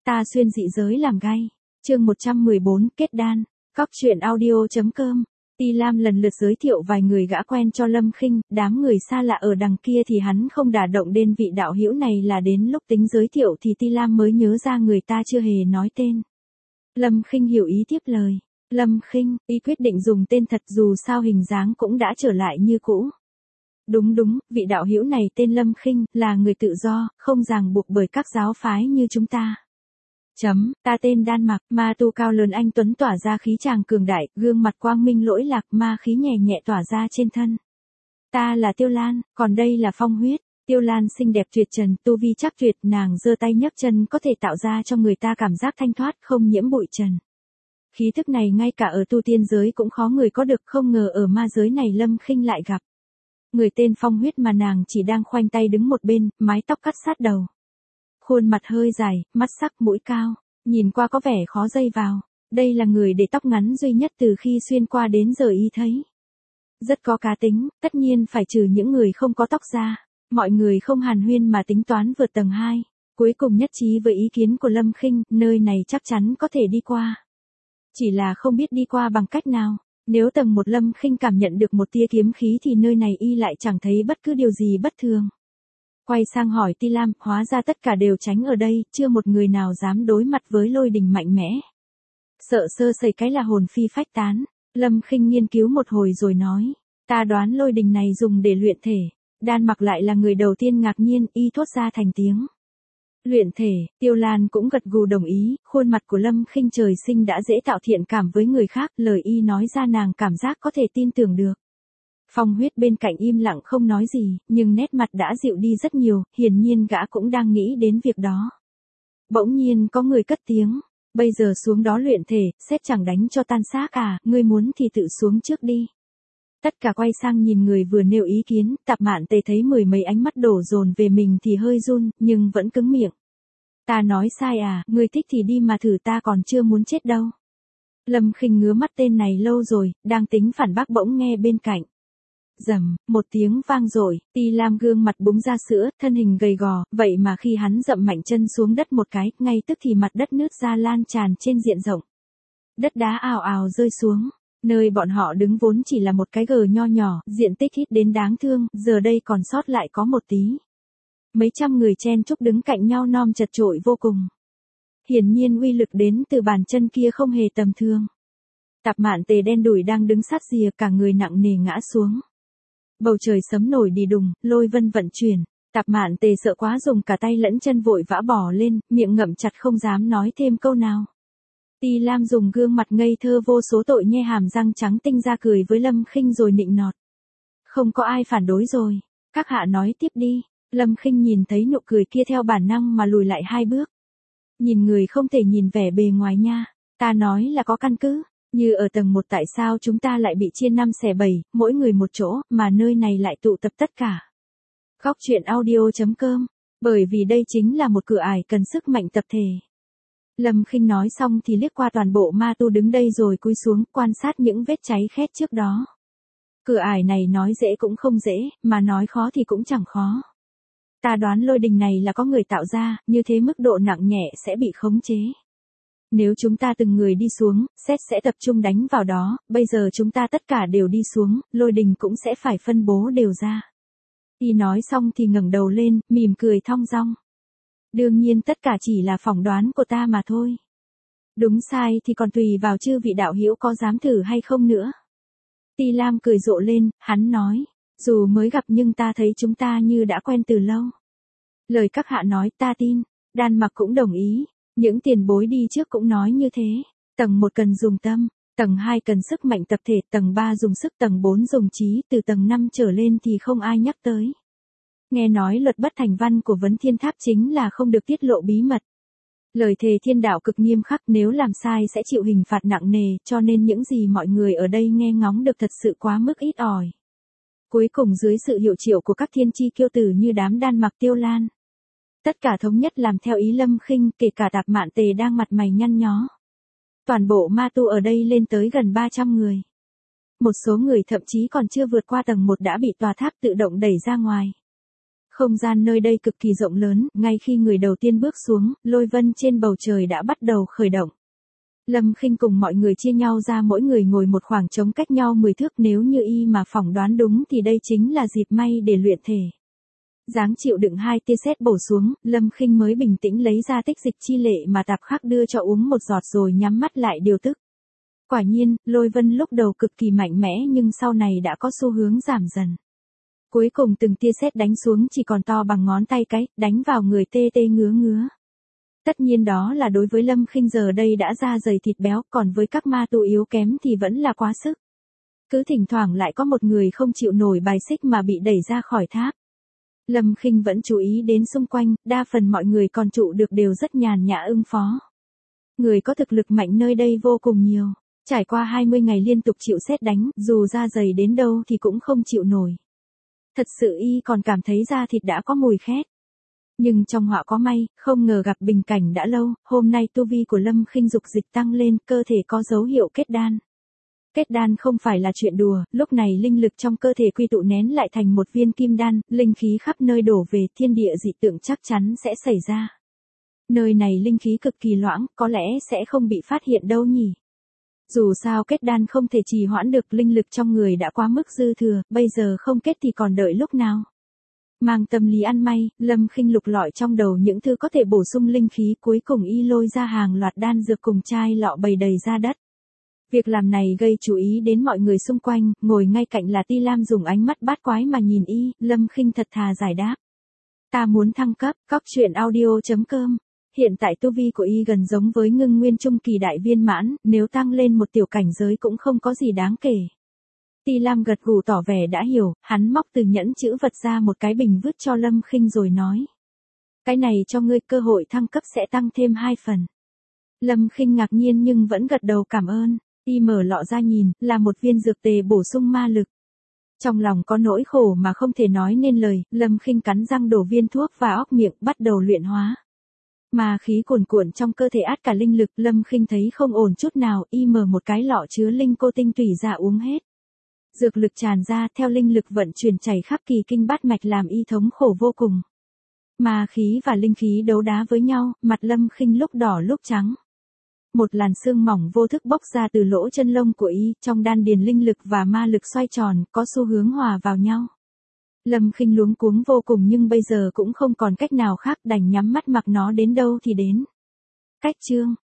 Ta xuyên dị giới làm gay. Chương 114, kết đan. Cóc truyện audio.com. Ti Lam lần lượt giới thiệu vài người gã quen cho Lâm Khinh, đám người xa lạ ở đằng kia thì hắn không đả động đến vị đạo hữu này, là đến lúc tính giới thiệu thì Ti Lam mới nhớ ra người ta chưa hề nói tên. Lâm Khinh hiểu ý tiếp lời. Lâm Khinh, y quyết định dùng tên thật dù sao hình dáng cũng đã trở lại như cũ. Đúng, vị đạo hữu này tên Lâm Khinh, là người tự do, không ràng buộc bởi các giáo phái như chúng ta. Ta tên Đan Mặc, ma tu cao lớn anh tuấn tỏa ra khí tràng cường đại, gương mặt quang minh lỗi lạc, ma khí nhẹ nhẹ tỏa ra trên thân. Ta là Tiêu Lan, còn đây là Phong Huyết. Tiêu Lan xinh đẹp tuyệt trần, tu vi chắc tuyệt, nàng giơ tay nhấc chân có thể tạo ra cho người ta cảm giác thanh thoát, không nhiễm bụi trần. Khí thức này ngay cả ở tu tiên giới cũng khó người có được, không ngờ ở ma giới này Lâm Khinh lại gặp. Người tên Phong Huyết mà nàng chỉ đang khoanh tay đứng một bên, mái tóc cắt sát đầu. Khuôn mặt hơi dài, mắt sắc mũi cao, nhìn qua có vẻ khó dây vào. Đây là người để tóc ngắn duy nhất từ khi xuyên qua đến giờ y thấy. Rất có cá tính, tất nhiên phải trừ những người không có tóc ra. Mọi người không hàn huyên mà tính toán vượt tầng 2. Cuối cùng nhất trí với ý kiến của Lâm Khinh, nơi này chắc chắn có thể đi qua. Chỉ là không biết đi qua bằng cách nào. Nếu tầng 1 Lâm Khinh cảm nhận được một tia kiếm khí thì nơi này y lại chẳng thấy bất cứ điều gì bất thường. Quay sang hỏi Ti Lam, hóa ra tất cả đều tránh ở đây, chưa một người nào dám đối mặt với lôi đình mạnh mẽ. Sợ sơ sẩy cái là hồn phi phách tán. Lâm Khinh nghiên cứu một hồi rồi nói, ta đoán lôi đình này dùng để luyện thể. Đan Mặc lại là người đầu tiên ngạc nhiên, y thốt ra thành tiếng. Luyện thể, Tiêu Lan cũng gật gù đồng ý, khuôn mặt của Lâm Khinh trời sinh đã dễ tạo thiện cảm với người khác, lời y nói ra nàng cảm giác có thể tin tưởng được. Phong Huyết bên cạnh im lặng không nói gì, nhưng nét mặt đã dịu đi rất nhiều, hiển nhiên gã cũng đang nghĩ đến việc đó. Bỗng nhiên có người cất tiếng, bây giờ xuống đó luyện thể, sếp chẳng đánh cho tan xác à, ngươi muốn thì tự xuống trước đi. Tất cả quay sang nhìn người vừa nêu ý kiến, Tạp Mạn Tề thấy mười mấy ánh mắt đổ dồn về mình thì hơi run, nhưng vẫn cứng miệng. Ta nói sai à, ngươi thích thì đi mà thử, ta còn chưa muốn chết đâu. Lâm Khinh ngứa mắt tên này lâu rồi, đang tính phản bác bỗng nghe bên cạnh. Rầm, một tiếng vang rồi, Ti Lam gương mặt búng ra sữa, thân hình gầy gò, vậy mà khi hắn dậm mạnh chân xuống đất một cái, ngay tức thì mặt đất nứt ra lan tràn trên diện rộng. Đất đá ào ào rơi xuống. Nơi bọn họ đứng vốn chỉ là một cái gờ nho nhỏ, diện tích ít đến đáng thương, giờ đây còn sót lại có một tí. Mấy trăm người chen chúc đứng cạnh nhau nom chật chội vô cùng. Hiển nhiên uy lực đến từ bàn chân kia không hề tầm thường. Tạp Mạn Tề đen đủi đang đứng sát rìa, cả người nặng nề ngã xuống. Bầu trời sấm nổi đi đùng, lôi vân vận chuyển. Tạp Mạn Tề sợ quá dùng cả tay lẫn chân vội vã bỏ lên, miệng ngậm chặt không dám nói thêm câu nào. Ti Lam dùng gương mặt ngây thơ vô số tội nhe hàm răng trắng tinh ra cười với Lâm Khinh rồi nịnh nọt. Không có ai phản đối rồi. Các hạ nói tiếp đi. Lâm Khinh nhìn thấy nụ cười kia theo bản năng mà lùi lại 2 bước. Nhìn người không thể nhìn vẻ bề ngoài nha. Ta nói là có căn cứ. Như ở tầng 1 tại sao chúng ta lại bị chia 5 xẻ 7, mỗi người một chỗ, mà nơi này lại tụ tập tất cả. Cóc truyện audio.com. Bởi vì đây chính là một cửa ải cần sức mạnh tập thể. Lâm Khinh nói xong thì liếc qua toàn bộ ma tu đứng đây rồi cúi xuống quan sát những vết cháy khét trước đó. Cửa ải này nói dễ cũng không dễ, mà nói khó thì cũng chẳng khó. Ta đoán lôi đình này là có người tạo ra, như thế mức độ nặng nhẹ sẽ bị khống chế. Nếu chúng ta từng người đi xuống, xét sẽ tập trung đánh vào đó, bây giờ chúng ta tất cả đều đi xuống, lôi đình cũng sẽ phải phân bố đều ra. Y nói xong thì ngẩng đầu lên, mỉm cười thong dong. Đương nhiên tất cả chỉ là phỏng đoán của ta mà thôi. Đúng sai thì còn tùy vào chư vị đạo hữu có dám thử hay không nữa. Ti Lam cười rộ lên, hắn nói, dù mới gặp nhưng ta thấy chúng ta như đã quen từ lâu. Lời các hạ nói ta tin, Đan Mặc cũng đồng ý, những tiền bối đi trước cũng nói như thế. Tầng 1 cần dùng tâm, tầng 2 cần sức mạnh tập thể, tầng 3 dùng sức, tầng 4 dùng trí, từ tầng 5 trở lên thì không ai nhắc tới. Nghe nói luật bất thành văn của Vấn Thiên Tháp chính là không được tiết lộ bí mật. Lời thề thiên đạo cực nghiêm khắc, nếu làm sai sẽ chịu hình phạt nặng nề, cho nên những gì mọi người ở đây nghe ngóng được thật sự quá mức ít ỏi. Cuối cùng dưới sự hiệu triệu của các thiên chi kiêu tử như đám Đan Mặc, Tiêu Lan, tất cả thống nhất làm theo ý Lâm Khinh, kể cả Tạp Mạn Tề đang mặt mày nhăn nhó. Toàn bộ ma tu ở đây lên tới gần 300 người. Một số người thậm chí còn chưa vượt qua tầng 1 đã bị tòa tháp tự động đẩy ra ngoài. Không gian nơi đây cực kỳ rộng lớn, ngay khi người đầu tiên bước xuống, lôi vân trên bầu trời đã bắt đầu khởi động. Lâm Khinh cùng mọi người chia nhau ra, mỗi người ngồi một khoảng trống cách nhau 10 thước, nếu như y mà phỏng đoán đúng thì đây chính là dịp may để luyện thể. Dáng chịu đựng 2 tia sét bổ xuống, Lâm Khinh mới bình tĩnh lấy ra tích dịch chi lệ mà Tạp Khắc đưa cho uống một giọt rồi nhắm mắt lại điều tức. Quả nhiên, lôi vân lúc đầu cực kỳ mạnh mẽ nhưng sau này đã có xu hướng giảm dần. Cuối cùng từng tia sét đánh xuống chỉ còn to bằng ngón tay cái, đánh vào người tê tê ngứa ngứa. Tất nhiên đó là đối với Lâm Khinh giờ đây đã da dày thịt béo, còn với các ma tu yếu kém thì vẫn là quá sức. Cứ thỉnh thoảng lại có một người không chịu nổi bài xích mà bị đẩy ra khỏi tháp. Lâm Khinh vẫn chú ý đến xung quanh, đa phần mọi người còn trụ được đều rất nhàn nhã ứng phó. Người có thực lực mạnh nơi đây vô cùng nhiều. Trải qua 20 ngày liên tục chịu sét đánh, dù da dày đến đâu thì cũng không chịu nổi. Thật sự y còn cảm thấy da thịt đã có mùi khét. Nhưng trong họa có may, không ngờ gặp bình cảnh đã lâu, hôm nay tu vi của Lâm Khinh dục dịch tăng lên, cơ thể có dấu hiệu kết đan. Kết đan không phải là chuyện đùa, lúc này linh lực trong cơ thể quy tụ nén lại thành một viên kim đan, linh khí khắp nơi đổ về, thiên địa dị tượng chắc chắn sẽ xảy ra. Nơi này linh khí cực kỳ loãng, có lẽ sẽ không bị phát hiện đâu nhỉ. Dù sao kết đan không thể trì hoãn được, linh lực trong người đã quá mức dư thừa, bây giờ không kết thì còn đợi lúc nào. Mang tâm lý ăn may, Lâm Khinh lục lọi trong đầu những thứ có thể bổ sung linh khí, cuối cùng y lôi ra hàng loạt đan dược cùng chai lọ bày đầy ra đất. Việc làm này gây chú ý đến mọi người xung quanh, ngồi ngay cạnh là Ti Lam dùng ánh mắt bát quái mà nhìn y, Lâm Khinh thật thà giải đáp. Ta muốn thăng cấp, coctruyện.audio.com. Hiện tại tu vi của y gần giống với ngưng nguyên trung kỳ đại viên mãn, nếu tăng lên một tiểu cảnh giới cũng không có gì đáng kể. Ti Lam gật gù tỏ vẻ đã hiểu, hắn móc từ nhẫn chữ vật ra một cái bình vứt cho Lâm Khinh rồi nói. Cái này cho ngươi, cơ hội thăng cấp sẽ tăng thêm 2 phần. Lâm Khinh ngạc nhiên nhưng vẫn gật đầu cảm ơn. Y mở lọ ra nhìn, là một viên dược tề bổ sung ma lực. Trong lòng có nỗi khổ mà không thể nói nên lời, Lâm Khinh cắn răng đổ viên thuốc và óc miệng, bắt đầu luyện hóa. Ma khí cuồn cuộn trong cơ thể át cả linh lực, Lâm Khinh thấy không ổn chút nào, y mở một cái lọ chứa linh cô tinh tủy ra uống hết. Dược lực tràn ra, theo linh lực vận chuyển chảy khắp kỳ kinh bát mạch làm y thống khổ vô cùng. Ma khí và linh khí đấu đá với nhau, mặt Lâm Khinh lúc đỏ lúc trắng. Một làn sương mỏng vô thức bốc ra từ lỗ chân lông của y, trong đan điền linh lực và ma lực xoay tròn, có xu hướng hòa vào nhau. Lâm Khinh luống cuống vô cùng nhưng bây giờ cũng không còn cách nào khác, đành nhắm mắt mặc nó đến đâu thì đến. Cách chương